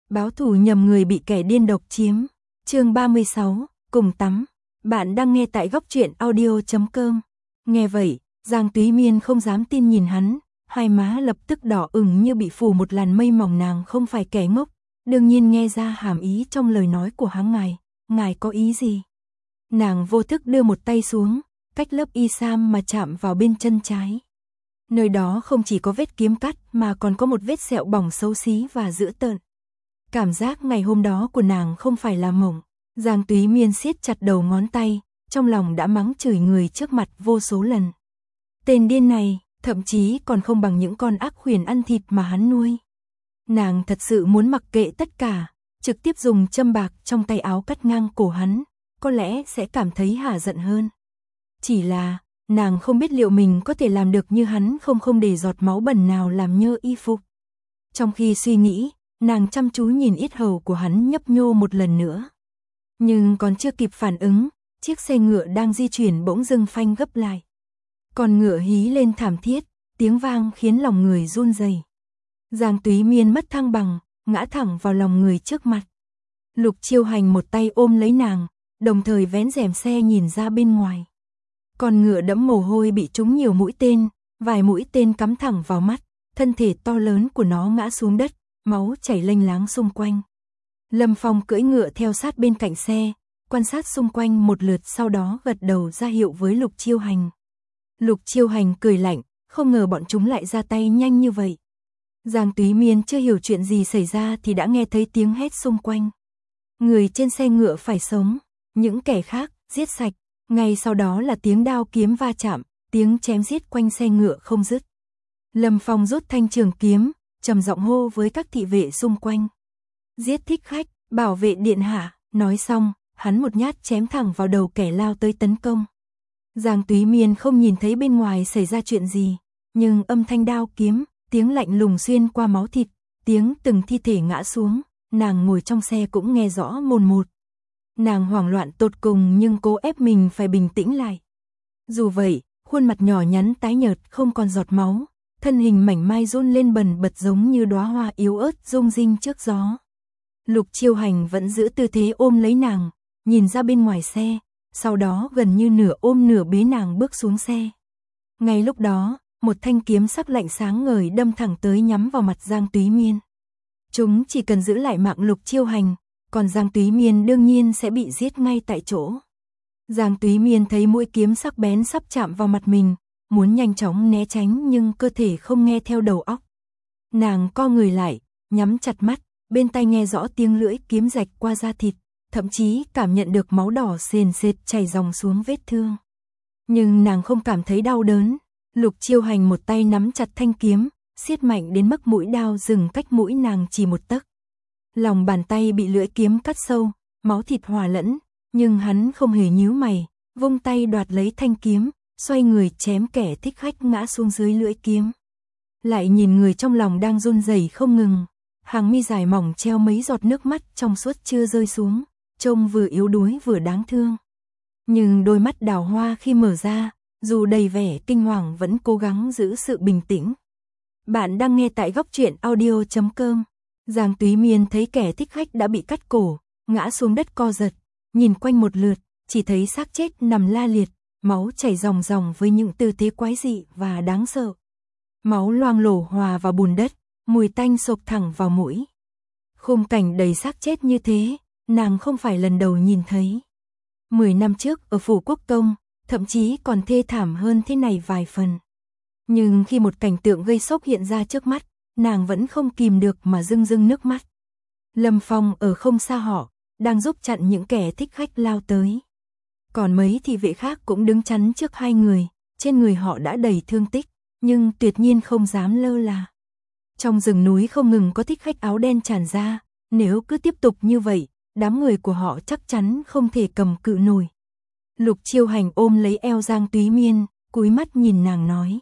Báo thù nhầm người bị kẻ điên độc chiếm. Chương 36, cùng tắm. Bạn đang nghe tại góc truyện audio.com. Nghe vậy, Giang Túy Miên không dám tin nhìn hắn, hai má lập tức đỏ ửng như bị phủ một làn mây mỏng. Nàng không phải kẻ ngốc, đương nhiên nghe ra hàm ý trong lời nói của hắn. Ngài có ý gì? Nàng vô thức đưa một tay xuống, cách lớp y sam mà chạm vào bên chân trái. Nơi đó không chỉ có vết kiếm cắt mà còn có một vết sẹo bỏng xấu xí và dữ tợn. Cảm giác ngày hôm đó của nàng không phải là mộng. Giang Túy Miên siết chặt đầu ngón tay, trong lòng đã mắng chửi người trước mặt vô số lần. Tên điên này, thậm chí còn không bằng những con ác khuyển ăn thịt mà hắn nuôi. Nàng thật sự muốn mặc kệ tất cả, trực tiếp dùng châm bạc trong tay áo cắt ngang cổ hắn, có lẽ sẽ cảm thấy hả giận hơn. Chỉ là, nàng không biết liệu mình có thể làm được như hắn không để giọt máu bẩn nào làm nhơ y phục. Trong khi suy nghĩ, nàng chăm chú nhìn yết hầu của hắn nhấp nhô một lần nữa. Nhưng còn chưa kịp phản ứng, chiếc xe ngựa đang di chuyển bỗng dưng phanh gấp lại. Con ngựa hí lên thảm thiết, tiếng vang khiến lòng người run rẩy. Giang Túy Miên mất thăng bằng, ngã thẳng vào lòng người trước mặt. Lục Chiêu Hành một tay ôm lấy nàng, đồng thời vén rèm xe nhìn ra bên ngoài. Con ngựa đẫm mồ hôi bị trúng nhiều mũi tên, vài mũi tên cắm thẳng vào mắt, thân thể to lớn của nó ngã xuống đất, máu chảy lênh láng xung quanh. Lâm Phong cưỡi ngựa theo sát bên cạnh xe, quan sát xung quanh một lượt, sau đó gật đầu ra hiệu với Lục Chiêu Hành. Lục Chiêu Hành cười lạnh, không ngờ bọn chúng lại ra tay nhanh như vậy. Giang Túy Miên chưa hiểu chuyện gì xảy ra thì đã nghe thấy tiếng hét xung quanh. Người trên xe ngựa phải sống, những kẻ khác giết sạch. Ngay sau đó là tiếng đao kiếm va chạm, tiếng chém giết quanh xe ngựa không dứt. Lâm Phong rút thanh trường kiếm, trầm giọng hô với các thị vệ xung quanh. Giết thích khách, bảo vệ điện hạ. Nói xong, hắn một nhát chém thẳng vào đầu kẻ lao tới tấn công. Giang Túy Miên không nhìn thấy bên ngoài xảy ra chuyện gì, nhưng âm thanh đao kiếm, tiếng lạnh lùng xuyên qua máu thịt, tiếng từng thi thể ngã xuống, nàng ngồi trong xe cũng nghe rõ mồn một. Nàng hoảng loạn tột cùng nhưng cố ép mình phải bình tĩnh lại. Dù vậy, khuôn mặt nhỏ nhắn tái nhợt không còn giọt máu, thân hình mảnh mai run lên bần bật giống như đóa hoa yếu ớt rung rinh trước gió. Lục Chiêu Hành vẫn giữ tư thế ôm lấy nàng, nhìn ra bên ngoài xe, sau đó gần như nửa ôm nửa bế nàng bước xuống xe. Ngay lúc đó, một thanh kiếm sắc lạnh sáng ngời đâm thẳng tới nhắm vào mặt Giang Túy Miên. Chúng chỉ cần giữ lại mạng Lục Chiêu Hành, còn Giang Túy Miên đương nhiên sẽ bị giết ngay tại chỗ. Giang Túy Miên thấy mũi kiếm sắc bén sắp chạm vào mặt mình, muốn nhanh chóng né tránh nhưng cơ thể không nghe theo đầu óc. Nàng co người lại, nhắm chặt mắt, bên tai nghe rõ tiếng lưỡi kiếm rạch qua da thịt, thậm chí cảm nhận được máu đỏ sền sệt chảy dòng xuống vết thương. Nhưng nàng không cảm thấy đau đớn. Lục Chiêu Hành một tay nắm chặt thanh kiếm, siết mạnh đến mức mũi đao dừng cách mũi nàng chỉ một tấc. Lòng bàn tay bị lưỡi kiếm cắt sâu, máu thịt hòa lẫn, nhưng hắn không hề nhíu mày, vung tay đoạt lấy thanh kiếm, xoay người chém kẻ thích khách ngã xuống dưới lưỡi kiếm. Lại nhìn người trong lòng đang run rẩy không ngừng, hàng mi dài mỏng treo mấy giọt nước mắt trong suốt chưa rơi xuống, trông vừa yếu đuối vừa đáng thương. Nhưng đôi mắt đào hoa khi mở ra, dù đầy vẻ kinh hoàng vẫn cố gắng giữ sự bình tĩnh. Bạn đang nghe tại góc truyện audio.com. Giang Túy Miên thấy kẻ thích khách đã bị cắt cổ, ngã xuống đất co giật, nhìn quanh một lượt, chỉ thấy xác chết nằm la liệt, máu chảy ròng ròng với những tư thế quái dị và đáng sợ. Máu loang lổ hòa vào bùn đất, mùi tanh xộc thẳng vào mũi. Khung cảnh đầy xác chết như thế, nàng không phải lần đầu nhìn thấy. 10 năm trước ở phủ Quốc Công, thậm chí còn thê thảm hơn thế này vài phần. Nhưng khi một cảnh tượng gây sốc hiện ra trước mắt, nàng vẫn không kìm được mà rưng rưng nước mắt. Lâm Phong ở không xa họ, đang giúp chặn những kẻ thích khách lao tới. Còn mấy thị vệ khác cũng đứng chắn trước hai người, trên người họ đã đầy thương tích, nhưng tuyệt nhiên không dám lơ là. Trong rừng núi không ngừng có thích khách áo đen tràn ra, nếu cứ tiếp tục như vậy, đám người của họ chắc chắn không thể cầm cự nổi. Lục Chiêu Hành ôm lấy eo Giang Túy Miên, cúi mắt nhìn nàng nói.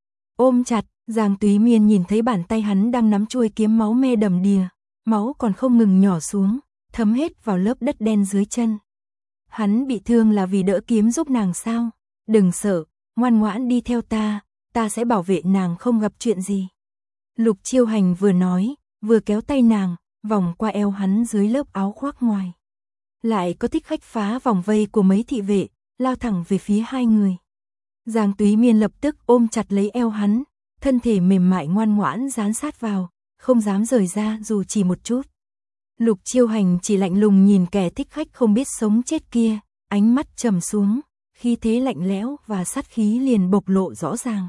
Ôm chặt. Giang Túy Miên nhìn thấy bàn tay hắn đang nắm chuôi kiếm, máu me đầm đìa, máu còn không ngừng nhỏ xuống, thấm hết vào lớp đất đen dưới chân. Hắn bị thương là vì đỡ kiếm giúp nàng sao? Đừng sợ, ngoan ngoãn đi theo ta sẽ bảo vệ nàng không gặp chuyện gì. Lục Chiêu Hành vừa nói, vừa kéo tay nàng, vòng qua eo hắn dưới lớp áo khoác ngoài. Lại có Thích Khách phá vòng vây của mấy thị vệ, lao thẳng về phía hai người. Giang Túy Miên lập tức ôm chặt lấy eo hắn, thân thể mềm mại ngoan ngoãn dán sát vào, không dám rời ra dù chỉ một chút. Lục Chiêu Hành chỉ lạnh lùng nhìn kẻ thích khách không biết sống chết kia, ánh mắt trầm xuống, khí thế lạnh lẽo và sát khí liền bộc lộ rõ ràng.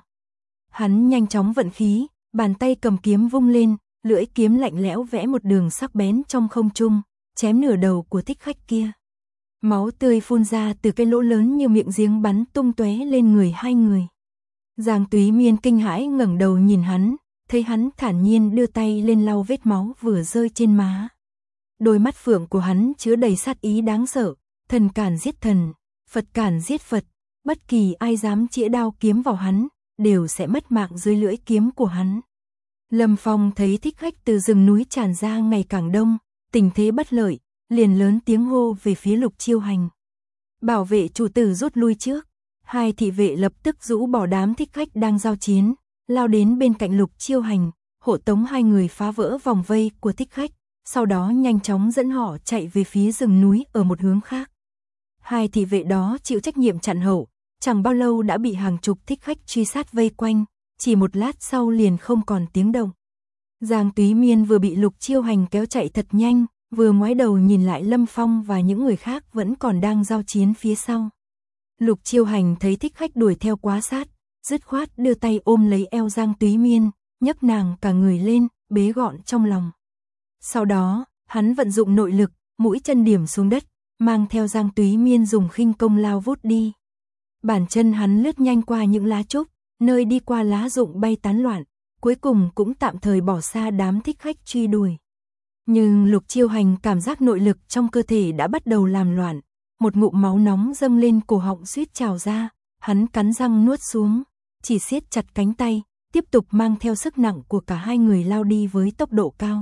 Hắn nhanh chóng vận khí, bàn tay cầm kiếm vung lên, lưỡi kiếm lạnh lẽo vẽ một đường sắc bén trong không trung, chém nửa đầu của thích khách kia. Máu tươi phun ra từ cái lỗ lớn như miệng giếng bắn tung tóe lên người hai người. Giang Túy Miên kinh hãi ngẩng đầu nhìn hắn, thấy hắn thản nhiên đưa tay lên lau vết máu vừa rơi trên má. Đôi mắt phượng của hắn chứa đầy sát ý đáng sợ, thần cản giết thần, Phật cản giết Phật, bất kỳ ai dám chĩa đao kiếm vào hắn, đều sẽ mất mạng dưới lưỡi kiếm của hắn. Lâm Phong thấy thích khách từ rừng núi tràn ra ngày càng đông, tình thế bất lợi, liền lớn tiếng hô về phía Lục Chiêu Hành. Bảo vệ chủ tử rút lui trước. Hai thị vệ lập tức rũ bỏ đám thích khách đang giao chiến, lao đến bên cạnh Lục Chiêu Hành, hộ tống hai người phá vỡ vòng vây của thích khách, sau đó nhanh chóng dẫn họ chạy về phía rừng núi ở một hướng khác. Hai thị vệ đó chịu trách nhiệm chặn hậu, chẳng bao lâu đã bị hàng chục thích khách truy sát vây quanh, chỉ một lát sau liền không còn tiếng động. Giang Túy Miên vừa bị Lục Chiêu Hành kéo chạy thật nhanh, vừa ngoái đầu nhìn lại Lâm Phong và những người khác vẫn còn đang giao chiến phía sau. Lục Chiêu Hành thấy thích khách đuổi theo quá sát, dứt khoát đưa tay ôm lấy eo Giang Túy Miên, nhấc nàng cả người lên, bế gọn trong lòng. Sau đó, hắn vận dụng nội lực, mũi chân điểm xuống đất, mang theo Giang Túy Miên dùng khinh công lao vút đi. Bàn chân hắn lướt nhanh qua những lá trúc, nơi đi qua lá rụng bay tán loạn, cuối cùng cũng tạm thời bỏ xa đám thích khách truy đuổi. Nhưng Lục Chiêu Hành cảm giác nội lực trong cơ thể đã bắt đầu làm loạn, một ngụm máu nóng dâng lên cổ họng suýt trào ra, hắn cắn răng nuốt xuống, chỉ siết chặt cánh tay, tiếp tục mang theo sức nặng của cả hai người lao đi với tốc độ cao.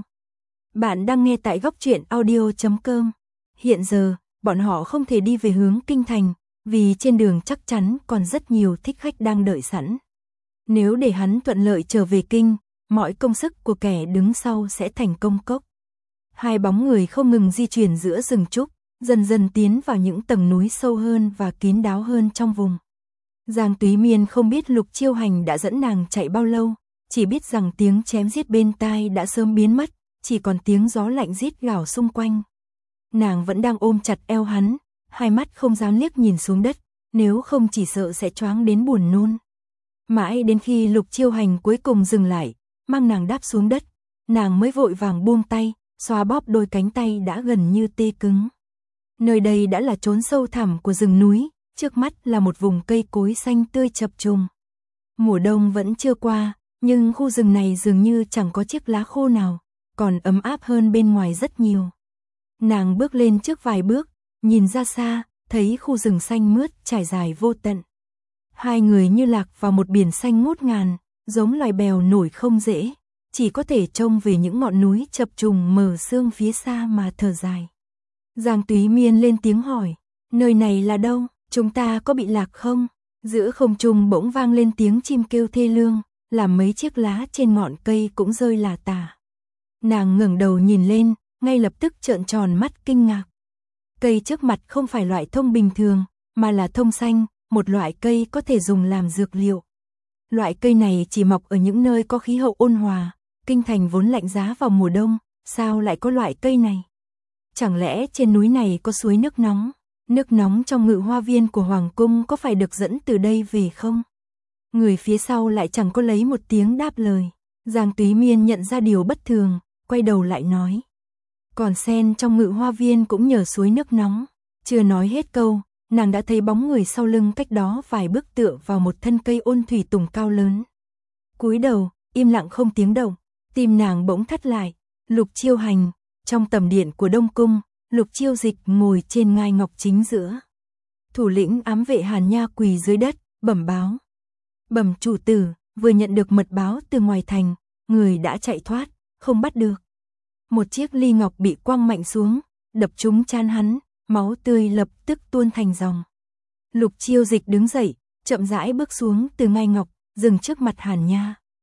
Bạn đang nghe tại Góc Truyện Audio.com. Hiện giờ, bọn họ không thể đi về hướng kinh thành, vì trên đường chắc chắn còn rất nhiều thích khách đang đợi sẵn. Nếu để hắn thuận lợi trở về kinh, mọi công sức của kẻ đứng sau sẽ thành công cốc. Hai bóng người không ngừng di chuyển giữa rừng trúc, dần dần tiến vào những tầng núi sâu hơn và kín đáo hơn trong vùng. Giang Túy Miên không biết Lục Chiêu Hành đã dẫn nàng chạy bao lâu, chỉ biết rằng tiếng chém giết bên tai đã sớm biến mất, chỉ còn tiếng gió lạnh rít gào xung quanh. Nàng vẫn đang ôm chặt eo hắn, hai mắt không dám liếc nhìn xuống đất, nếu không chỉ sợ sẽ choáng đến buồn nôn. Mãi đến khi Lục Chiêu Hành cuối cùng dừng lại, mang nàng đáp xuống đất, nàng mới vội vàng buông tay, xoa bóp đôi cánh tay đã gần như tê cứng. Nơi đây đã là chốn sâu thẳm của rừng núi, trước mắt là một vùng cây cối xanh tươi chập trùng. Mùa đông vẫn chưa qua, nhưng khu rừng này dường như chẳng có chiếc lá khô nào, còn ấm áp hơn bên ngoài rất nhiều. Nàng bước lên trước vài bước, nhìn ra xa, thấy khu rừng xanh mướt trải dài vô tận. Hai người như lạc vào một biển xanh ngút ngàn, giống loài bèo nổi không dễ, chỉ có thể trông về những ngọn núi chập trùng mờ sương phía xa mà thở dài. Giang Túy Miên lên tiếng hỏi, nơi này là đâu, chúng ta có bị lạc không? Giữa không trung bỗng vang lên tiếng chim kêu thê lương, làm mấy chiếc lá trên ngọn cây cũng rơi lả tả. Nàng ngẩng đầu nhìn lên, ngay lập tức trợn tròn mắt kinh ngạc. Cây trước mặt không phải loại thông bình thường, mà là thông xanh, một loại cây có thể dùng làm dược liệu. Loại cây này chỉ mọc ở những nơi có khí hậu ôn hòa, kinh thành vốn lạnh giá vào mùa đông, sao lại có loại cây này? Chẳng lẽ trên núi này có suối nước nóng? Nước nóng trong ngự hoa viên của Hoàng cung có phải được dẫn từ đây về không? Người phía sau lại chẳng có lấy một tiếng đáp lời. Giang Túy Miên nhận ra điều bất thường, quay đầu lại nói. Còn sen trong ngự hoa viên cũng nhờ suối nước nóng. Chưa nói hết câu, nàng đã thấy bóng người sau lưng cách đó vài bước tựa vào một thân cây ôn thủy tùng cao lớn. Cúi đầu, im lặng không tiếng động, tim nàng bỗng thắt lại. Lục Chiêu Hành, trong tầm điện của Đông Cung, Lục Chiêu Dịch ngồi trên ngai ngọc chính giữa. Thủ lĩnh ám vệ Hàn Nha quỳ dưới đất, bẩm báo. Bẩm chủ tử, vừa nhận được mật báo từ ngoài thành, người đã chạy thoát, không bắt được. Một chiếc ly ngọc bị quăng mạnh xuống, đập trúng trán hắn, máu tươi lập tức tuôn thành dòng. Lục Chiêu Dịch đứng dậy, chậm rãi bước xuống từ ngai ngọc, dừng trước mặt Hàn Nha.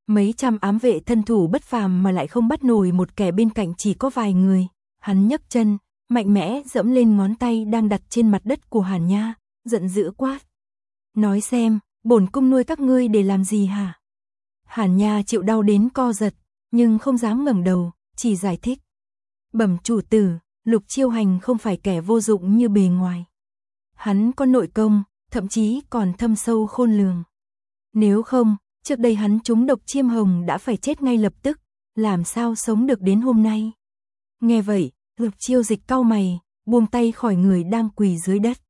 Mấy trăm ám vệ thân thủ bất phàm mà lại không bắt nổi một kẻ bên cạnh chỉ có vài người. Hắn nhấc chân, mạnh mẽ dẫm lên ngón tay đang đặt trên mặt đất của Hàn Nha, giận dữ quát. Nói xem, bổn cung nuôi các ngươi để làm gì hả? Hàn Nha chịu đau đến co giật, nhưng không dám ngẩng đầu, chỉ giải thích. Bẩm chủ tử, Lục Chiêu Hành không phải kẻ vô dụng như bề ngoài. Hắn có nội công, thậm chí còn thâm sâu khôn lường. Nếu không, trước đây hắn trúng độc chiêm hồng đã phải chết ngay lập tức, làm sao sống được đến hôm nay. Nghe vậy, Lục Chiêu Dịch cau mày, buông tay khỏi người đang quỳ dưới đất.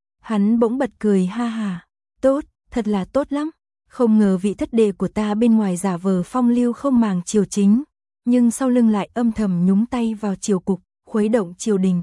Hắn bỗng bật cười ha ha, tốt, thật là tốt lắm. Không ngờ vị thất đệ của ta bên ngoài giả vờ phong lưu không màng triều chính, nhưng sau lưng lại âm thầm nhúng tay vào triều cục, khuấy động triều đình.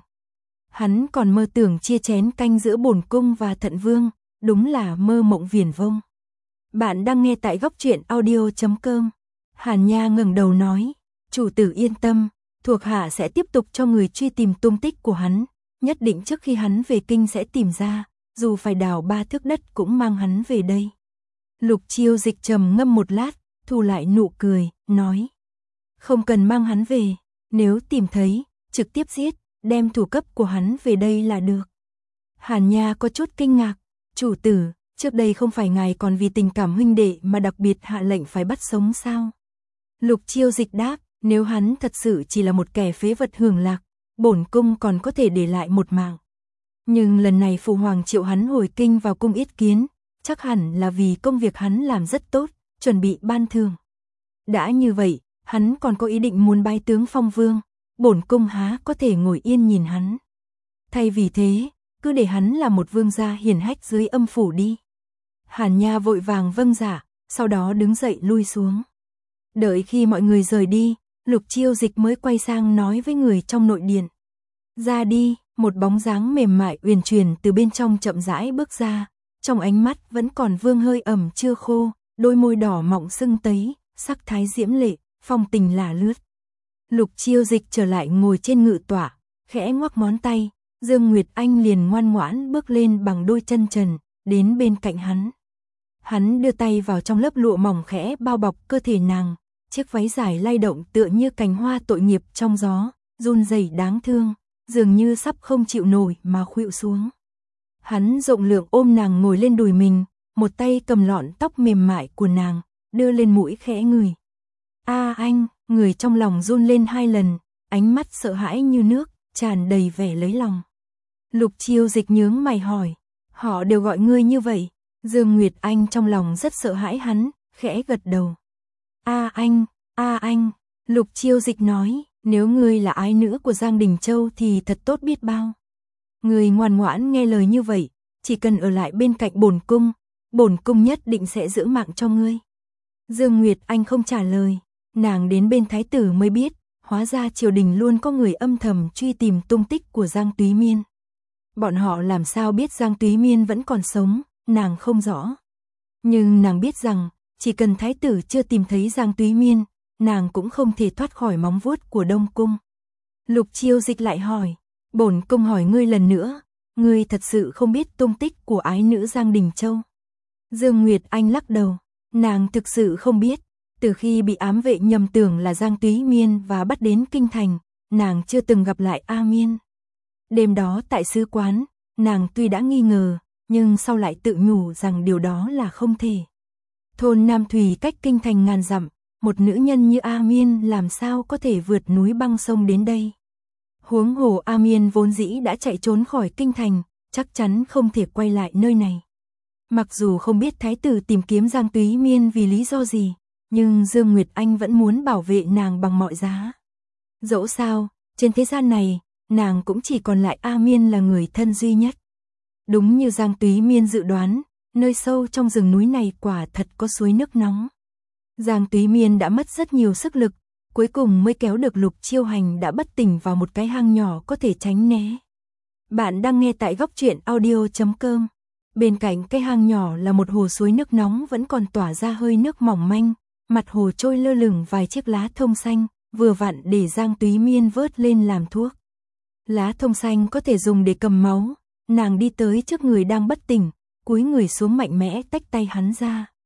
Hắn còn mơ tưởng chia chén canh giữa bổn cung và Thận Vương, đúng là mơ mộng viển vông. Bạn đang nghe tại góc truyện audio.com. Hàn Nha ngẩng đầu nói, chủ tử yên tâm, thuộc hạ sẽ tiếp tục cho người truy tìm tung tích của hắn, nhất định trước khi hắn về kinh sẽ tìm ra, dù phải đào 3 thước đất cũng mang hắn về đây. Lục Chiêu Dịch trầm ngâm một lát, thu lại nụ cười, nói. Không cần mang hắn về, nếu tìm thấy, trực tiếp giết, đem thủ cấp của hắn về đây là được. Hàn Nha có chút kinh ngạc, chủ tử, trước đây không phải ngài còn vì tình cảm huynh đệ mà đặc biệt hạ lệnh phải bắt sống sao? Lục Chiêu Dịch đáp, nếu hắn thật sự chỉ là một kẻ phế vật hưởng lạc, bổn cung còn có thể để lại một mạng. Nhưng lần này phụ hoàng triệu hắn hồi kinh vào cung yết kiến, chắc hẳn là vì công việc hắn làm rất tốt, chuẩn bị ban thưởng. Đã như vậy, hắn còn có ý định muốn bái tướng phong vương, bổn cung há có thể ngồi yên nhìn hắn. Thay vì thế, cứ để hắn là một vương gia hiển hách dưới âm phủ đi. Hàn Nha vội vàng vâng dạ, sau đó đứng dậy lui xuống. Đợi khi mọi người rời đi, Lục Chiêu Dịch mới quay sang nói với người trong nội điện. Ra đi, một bóng dáng mềm mại uyển chuyển từ bên trong chậm rãi bước ra, trong ánh mắt vẫn còn vương hơi ẩm chưa khô, đôi môi đỏ mọng sưng tấy, sắc thái diễm lệ, phong tình lả lướt. Lục Chiêu Dịch trở lại ngồi trên ngự tọa, khẽ ngoắc ngón tay, Dương Nguyệt Anh liền ngoan ngoãn bước lên bằng đôi chân trần, đến bên cạnh hắn. Hắn đưa tay vào trong lớp lụa mỏng khẽ bao bọc cơ thể nàng, chiếc váy dài lay động tựa như cành hoa tội nghiệp trong gió, run rẩy đáng thương, dường như sắp không chịu nổi mà khuỵu xuống. Hắn rộng lượng ôm nàng ngồi lên đùi mình, một tay cầm lọn tóc mềm mại của nàng, đưa lên mũi khẽ ngửi. A anh, người trong lòng run lên 2 lần, ánh mắt sợ hãi như nước, tràn đầy vẻ lấy lòng. Lục Chiêu Dịch nhướng mày hỏi, họ đều gọi ngươi như vậy? Dương Nguyệt Anh trong lòng rất sợ hãi hắn, khẽ gật đầu. A anh, Lục Chiêu Dịch nói, nếu ngươi là ái nữ của Giang Đình Châu thì thật tốt biết bao. Ngươi ngoan ngoãn nghe lời như vậy, chỉ cần ở lại bên cạnh bổn cung nhất định sẽ giữ mạng cho ngươi. Dương Nguyệt Anh không trả lời, nàng đến bên thái tử mới biết, hóa ra triều đình luôn có người âm thầm truy tìm tung tích của Giang Túy Miên. Bọn họ làm sao biết Giang Túy Miên vẫn còn sống, nàng không rõ. Nhưng nàng biết rằng, chỉ cần thái tử chưa tìm thấy Giang Túy Miên, nàng cũng không thể thoát khỏi móng vuốt của Đông Cung. Lục Chiêu Dịch lại hỏi, bổn cung hỏi ngươi lần nữa, ngươi thật sự không biết tung tích của ái nữ Giang Đình Châu? Dương Nguyệt Anh lắc đầu, nàng thực sự không biết, từ khi bị ám vệ nhầm tưởng là Giang Túy Miên và bắt đến kinh thành, nàng chưa từng gặp lại A Miên. Đêm đó tại sứ quán, nàng tuy đã nghi ngờ, nhưng sau lại tự nhủ rằng điều đó là không thể. Thôn Nam Thủy cách kinh thành ngàn dặm, một nữ nhân như A Miên làm sao có thể vượt núi băng sông đến đây. Huống hồ A Miên vốn dĩ đã chạy trốn khỏi kinh thành, chắc chắn không thể quay lại nơi này. Mặc dù không biết thái tử tìm kiếm Giang Túy Miên vì lý do gì, nhưng Dương Nguyệt Anh vẫn muốn bảo vệ nàng bằng mọi giá. Dẫu sao, trên thế gian này, nàng cũng chỉ còn lại A Miên là người thân duy nhất. Đúng như Giang Túy Miên dự đoán, nơi sâu trong rừng núi này quả thật có suối nước nóng. Giang Túy Miên đã mất rất nhiều sức lực, cuối cùng mới kéo được Lục Chiêu Hành đã bất tỉnh vào một cái hang nhỏ có thể tránh né. Bạn đang nghe tại góc truyện audio.com. Bên cạnh cái hang nhỏ là một hồ suối nước nóng vẫn còn tỏa ra hơi nước mỏng manh, mặt hồ trôi lơ lửng vài chiếc lá thông xanh, vừa vặn để Giang Túy Miên vớt lên làm thuốc. Lá thông xanh có thể dùng để cầm máu, nàng đi tới trước người đang bất tỉnh, cúi người xuống mạnh mẽ tách tay hắn ra.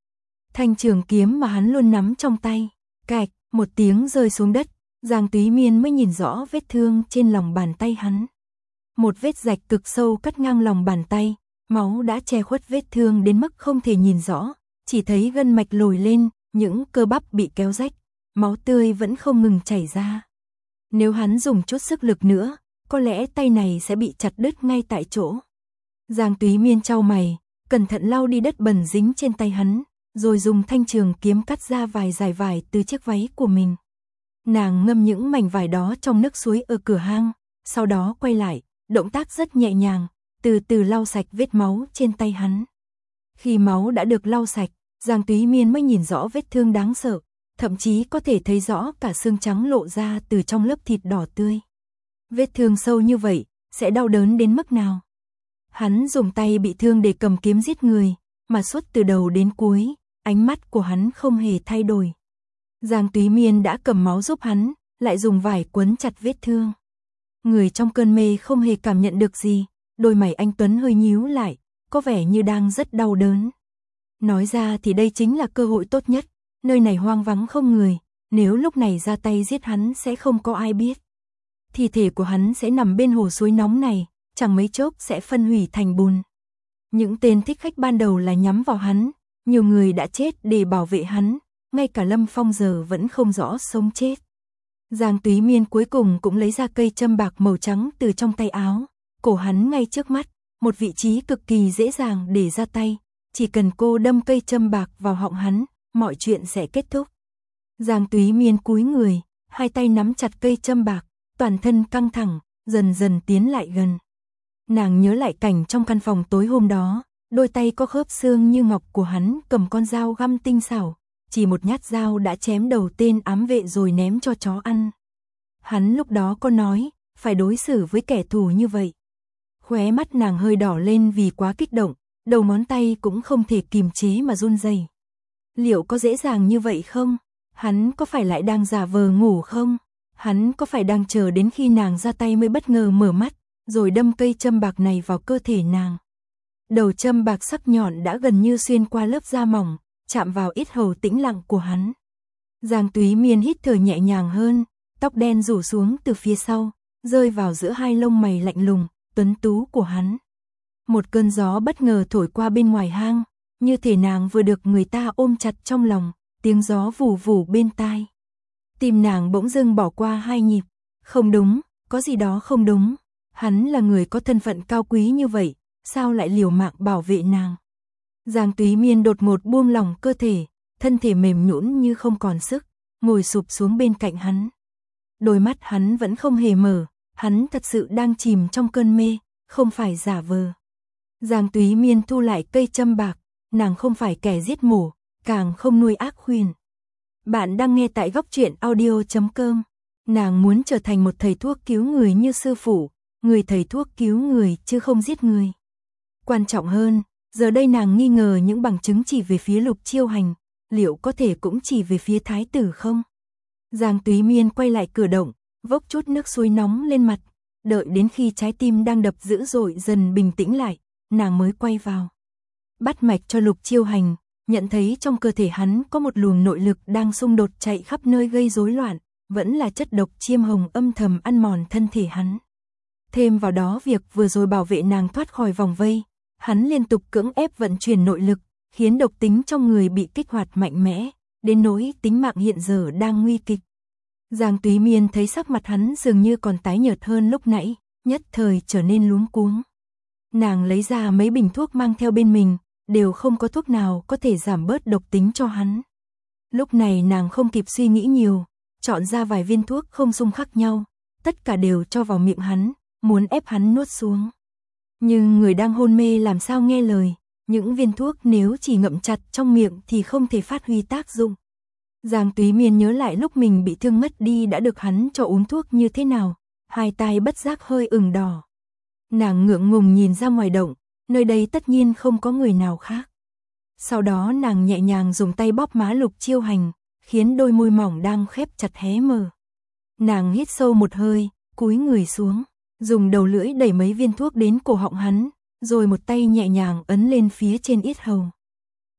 Thanh trường kiếm mà hắn luôn nắm trong tay, cạch, một tiếng rơi xuống đất, Giang Túy Miên mới nhìn rõ vết thương trên lòng bàn tay hắn. Một vết rạch cực sâu cắt ngang lòng bàn tay, máu đã che khuất vết thương đến mức không thể nhìn rõ, chỉ thấy gân mạch lồi lên, những cơ bắp bị kéo rách, máu tươi vẫn không ngừng chảy ra. Nếu hắn dùng chút sức lực nữa, có lẽ tay này sẽ bị chặt đứt ngay tại chỗ. Giang Túy Miên chau mày, cẩn thận lau đi đất bẩn dính trên tay hắn, rồi dùng thanh trường kiếm cắt ra vài dải vải từ chiếc váy của mình. Nàng ngâm những mảnh vải đó trong nước suối ở cửa hang, sau đó quay lại, động tác rất nhẹ nhàng, từ từ lau sạch vết máu trên tay hắn. Khi máu đã được lau sạch, Giang Túy Miên mới nhìn rõ vết thương đáng sợ, thậm chí có thể thấy rõ cả xương trắng lộ ra từ trong lớp thịt đỏ tươi. Vết thương sâu như vậy, sẽ đau đớn đến mức nào? Hắn dùng tay bị thương để cầm kiếm giết người, mà suốt từ đầu đến cuối, ánh mắt của hắn không hề thay đổi. Giang Túy Miên đã cầm máu giúp hắn, lại dùng vải quấn chặt vết thương. Người trong cơn mê không hề cảm nhận được gì, đôi mày anh Tuấn hơi nhíu lại, có vẻ như đang rất đau đớn. Nói ra thì đây chính là cơ hội tốt nhất, nơi này hoang vắng không người, nếu lúc này ra tay giết hắn sẽ không có ai biết. Thi thể của hắn sẽ nằm bên hồ suối nóng này, chẳng mấy chốc sẽ phân hủy thành bùn. Những tên thích khách ban đầu là nhắm vào hắn, nhiều người đã chết để bảo vệ hắn, ngay cả Lâm Phong giờ vẫn không rõ sống chết. Giang Túy Miên cuối cùng cũng lấy ra cây châm bạc màu trắng từ trong tay áo, cổ hắn ngay trước mắt, một vị trí cực kỳ dễ dàng để ra tay, chỉ cần cô đâm cây châm bạc vào họng hắn, mọi chuyện sẽ kết thúc. Giang Túy Miên cúi người, hai tay nắm chặt cây châm bạc, toàn thân căng thẳng, dần dần tiến lại gần. Nàng nhớ lại cảnh trong căn phòng tối hôm đó, đôi tay có khớp xương như ngọc của hắn cầm con dao găm tinh xảo, chỉ một nhát dao đã chém đầu tên ám vệ rồi ném cho chó ăn. Hắn lúc đó có nói, phải đối xử với kẻ thù như vậy. Khóe mắt nàng hơi đỏ lên vì quá kích động, đầu ngón tay cũng không thể kìm chế mà run rẩy. Liệu có dễ dàng như vậy không? Hắn có phải lại đang giả vờ ngủ không? Hắn có phải đang chờ đến khi nàng ra tay mới bất ngờ mở mắt, rồi đâm cây châm bạc này vào cơ thể nàng? Đầu châm bạc sắc nhọn đã gần như xuyên qua lớp da mỏng, chạm vào yết hầu tĩnh lặng của hắn. Giang Túy Miên hít thở nhẹ nhàng hơn, tóc đen rủ xuống từ phía sau, rơi vào giữa hai lông mày lạnh lùng, tuấn tú của hắn. Một cơn gió bất ngờ thổi qua bên ngoài hang, như thể nàng vừa được người ta ôm chặt trong lòng, tiếng gió vù vù bên tai. Tim nàng bỗng dưng bỏ qua hai nhịp, không đúng, có gì đó không đúng. Hắn là người có thân phận cao quý như vậy, sao lại liều mạng bảo vệ nàng? Giang Túy Miên đột ngột buông lỏng cơ thể, thân thể mềm nhũn như không còn sức, ngồi sụp xuống bên cạnh hắn. Đôi mắt hắn vẫn không hề mở, hắn thật sự đang chìm trong cơn mê, không phải giả vờ. Giang Túy Miên thu lại cây châm bạc, nàng không phải kẻ giết mổ, càng không nuôi ác khuyển. Bạn đang nghe tại góc truyện audio.com. Nàng muốn trở thành một thầy thuốc cứu người như sư phụ, người thầy thuốc cứu người chứ không giết người. Quan trọng hơn, giờ đây nàng nghi ngờ những bằng chứng chỉ về phía Lục Chiêu Hành, liệu có thể cũng chỉ về phía thái tử không? Giang Túy Miên quay lại cửa động, vốc chút nước suối nóng lên mặt, đợi đến khi trái tim đang đập dữ dội dần bình tĩnh lại, nàng mới quay vào. Bắt mạch cho Lục Chiêu Hành, nhận thấy trong cơ thể hắn có một luồng nội lực đang xung đột chạy khắp nơi gây rối loạn, vẫn là chất độc chiêm hồng âm thầm ăn mòn thân thể hắn. Thêm vào đó việc vừa rồi bảo vệ nàng thoát khỏi vòng vây, hắn liên tục cưỡng ép vận chuyển nội lực, khiến độc tính trong người bị kích hoạt mạnh mẽ, đến nỗi tính mạng hiện giờ đang nguy kịch. Giang Túy Miên thấy sắc mặt hắn dường như còn tái nhợt hơn lúc nãy, nhất thời trở nên luống cuống. Nàng lấy ra mấy bình thuốc mang theo bên mình, đều không có thuốc nào có thể giảm bớt độc tính cho hắn. Lúc này nàng không kịp suy nghĩ nhiều, chọn ra vài viên thuốc không xung khắc nhau, tất cả đều cho vào miệng hắn, muốn ép hắn nuốt xuống. Nhưng người đang hôn mê làm sao nghe lời, những viên thuốc nếu chỉ ngậm chặt trong miệng thì không thể phát huy tác dụng. Giang Túy Miên nhớ lại lúc mình bị thương mất đi đã được hắn cho uống thuốc như thế nào, hai tay bất giác hơi ửng đỏ. Nàng ngượng ngùng nhìn ra ngoài động, nơi đây tất nhiên không có người nào khác. Sau đó nàng nhẹ nhàng dùng tay bóp má Lục Chiêu Hành, khiến đôi môi mỏng đang khép chặt hé mở. Nàng hít sâu một hơi, cúi người xuống, dùng đầu lưỡi đẩy mấy viên thuốc đến cổ họng hắn, rồi một tay nhẹ nhàng ấn lên phía trên yết hầu.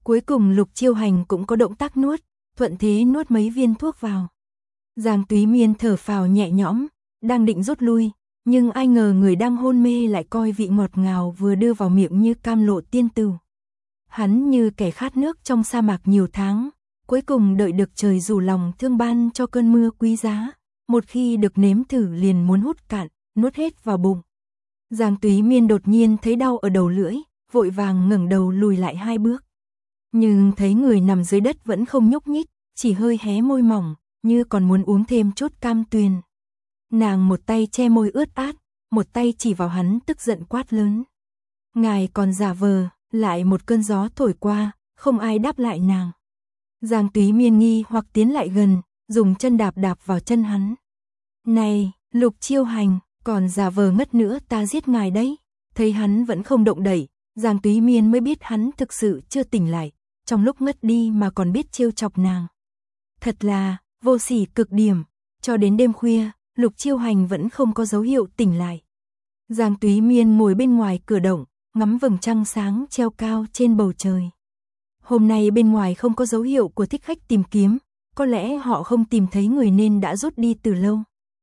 Cuối cùng Lục Chiêu Hành cũng có động tác nuốt, thuận thế nuốt mấy viên thuốc vào. Giang Túy Miên thở phào nhẹ nhõm, đang định rút lui, nhưng ai ngờ người đang hôn mê lại coi vị ngọt ngào vừa đưa vào miệng như cam lộ tiên tửu. Hắn như kẻ khát nước trong sa mạc nhiều tháng, cuối cùng đợi được trời rủ lòng thương ban cho cơn mưa quý giá, một khi được nếm thử liền muốn hút cạn, nuốt hết vào bụng. Giang Túy Miên đột nhiên thấy đau ở đầu lưỡi, vội vàng ngẩng đầu lùi lại 2 bước. Nhưng thấy người nằm dưới đất vẫn không nhúc nhích, chỉ hơi hé môi mỏng, như còn muốn uống thêm chút cam tuyền. Nàng một tay che môi ướt át, một tay chỉ vào hắn tức giận quát lớn. Ngài còn giả vờ, lại một cơn gió thổi qua, không ai đáp lại nàng. Giang Túy Miên nghi hoặc tiến lại gần, dùng chân đạp đạp vào chân hắn. Này, Lục Chiêu Hành, còn giả vờ ngất nữa ta giết ngài đấy. Thấy hắn vẫn không động đậy, Giang Túy Miên mới biết hắn thực sự chưa tỉnh lại, trong lúc ngất đi mà còn biết trêu chọc nàng. Thật là, vô sỉ cực điểm, cho đến đêm khuya, Lục Chiêu Hành vẫn không có dấu hiệu tỉnh lại. Giang Túy Miên ngồi bên ngoài cửa động, ngắm vầng trăng sáng treo cao trên bầu trời. Hôm nay bên ngoài không có dấu hiệu của thích khách tìm kiếm, có lẽ họ không tìm thấy người nên đã rút đi từ lâu.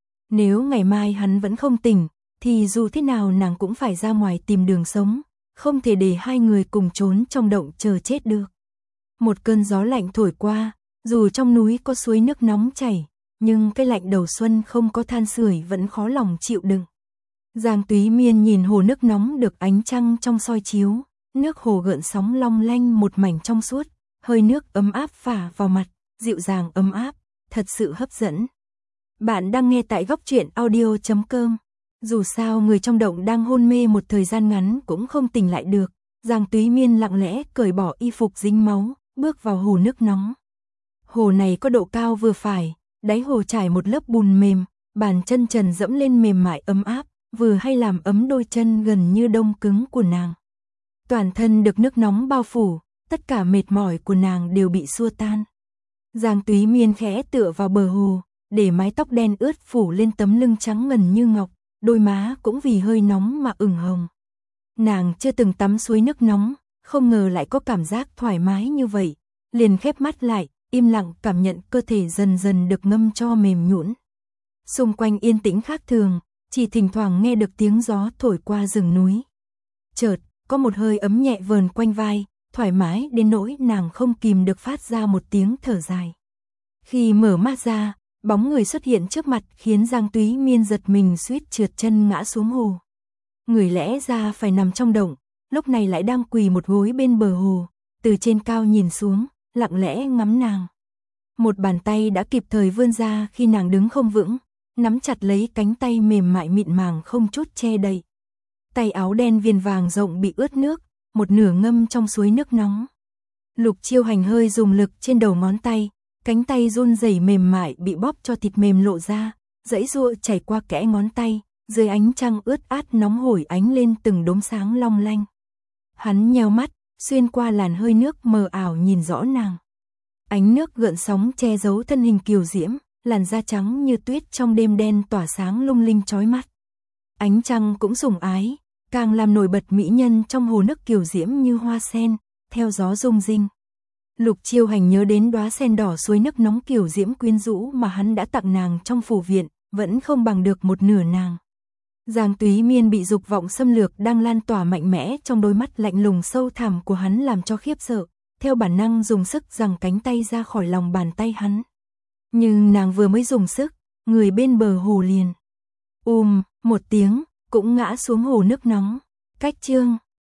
Nếu ngày mai hắn vẫn không tỉnh, thì dù thế nào nàng cũng phải ra ngoài tìm đường sống, không thể để hai người cùng trốn trong động chờ chết được. Một cơn gió lạnh thổi qua, dù trong núi có suối nước nóng chảy, nhưng cái lạnh đầu xuân không có than sưởi vẫn khó lòng chịu đựng. Giang Túy Miên nhìn hồ nước nóng được ánh trăng trong soi chiếu, nước hồ gợn sóng long lanh một mảnh trong suốt, hơi nước ấm áp phả vào mặt, dịu dàng ấm áp, thật sự hấp dẫn. Bạn đang nghe tại góc truyện audio.com. Dù sao người trong động đang hôn mê một thời gian ngắn cũng không tỉnh lại được, Giang Túy Miên lặng lẽ cởi bỏ y phục dính máu, bước vào hồ nước nóng. Hồ này có độ cao vừa phải, đáy hồ trải một lớp bùn mềm, bàn chân trần dẫm lên mềm mại ấm áp, vừa hay làm ấm đôi chân gần như đông cứng của nàng. Toàn thân được nước nóng bao phủ, tất cả mệt mỏi của nàng đều bị xua tan. Giang Túy Miên khẽ tựa vào bờ hồ, để mái tóc đen ướt phủ lên tấm lưng trắng ngần như ngọc, đôi má cũng vì hơi nóng mà ửng hồng. Nàng chưa từng tắm suối nước nóng, không ngờ lại có cảm giác thoải mái như vậy, liền khép mắt lại, im lặng cảm nhận cơ thể dần dần được ngâm cho mềm nhũn. Xung quanh yên tĩnh khác thường, chỉ thỉnh thoảng nghe được tiếng gió thổi qua rừng núi. Chợt, có một hơi ấm nhẹ vờn quanh vai, thoải mái đến nỗi nàng không kìm được phát ra một tiếng thở dài. Khi mở mắt ra, bóng người xuất hiện trước mặt khiến Giang Túy Miên giật mình suýt trượt chân ngã xuống hồ. Người lẽ ra phải nằm trong động, lúc này lại đang quỳ một gối bên bờ hồ, từ trên cao nhìn xuống, lặng lẽ ngắm nàng. Một bàn tay đã kịp thời vươn ra khi nàng đứng không vững, nắm chặt lấy cánh tay mềm mại mịn màng không chút che đậy. Tay áo đen viền vàng rộng bị ướt nước, một nửa ngâm trong suối nước nóng. Lục Chiêu Hành hơi dùng lực trên đầu ngón tay, cánh tay run rẩy mềm mại bị bóp cho thịt mềm lộ ra, giãy giụa chảy qua kẽ ngón tay, dưới ánh trăng ướt át nóng hổi ánh lên từng đốm sáng long lanh. Hắn nheo mắt, xuyên qua làn hơi nước mờ ảo nhìn rõ nàng. Ánh nước gợn sóng che giấu thân hình kiều diễm, làn da trắng như tuyết trong đêm đen tỏa sáng lung linh chói mắt. Ánh trăng cũng sủng ái, càng làm nổi bật mỹ nhân trong hồ nước kiều diễm như hoa sen, theo gió rung rinh. Lục Chiêu Hành nhớ đến đóa sen đỏ suối nước nóng kiều diễm quyến rũ mà hắn đã tặng nàng trong phủ viện, vẫn không bằng được một nửa nàng. Giang Túy Miên bị dục vọng xâm lược đang lan tỏa mạnh mẽ trong đôi mắt lạnh lùng sâu thẳm của hắn làm cho khiếp sợ, theo bản năng dùng sức giằng cánh tay ra khỏi lòng bàn tay hắn. Nhưng nàng vừa mới dùng sức, người bên bờ hồ liền một tiếng, cũng ngã xuống hồ nước nóng. Cách chương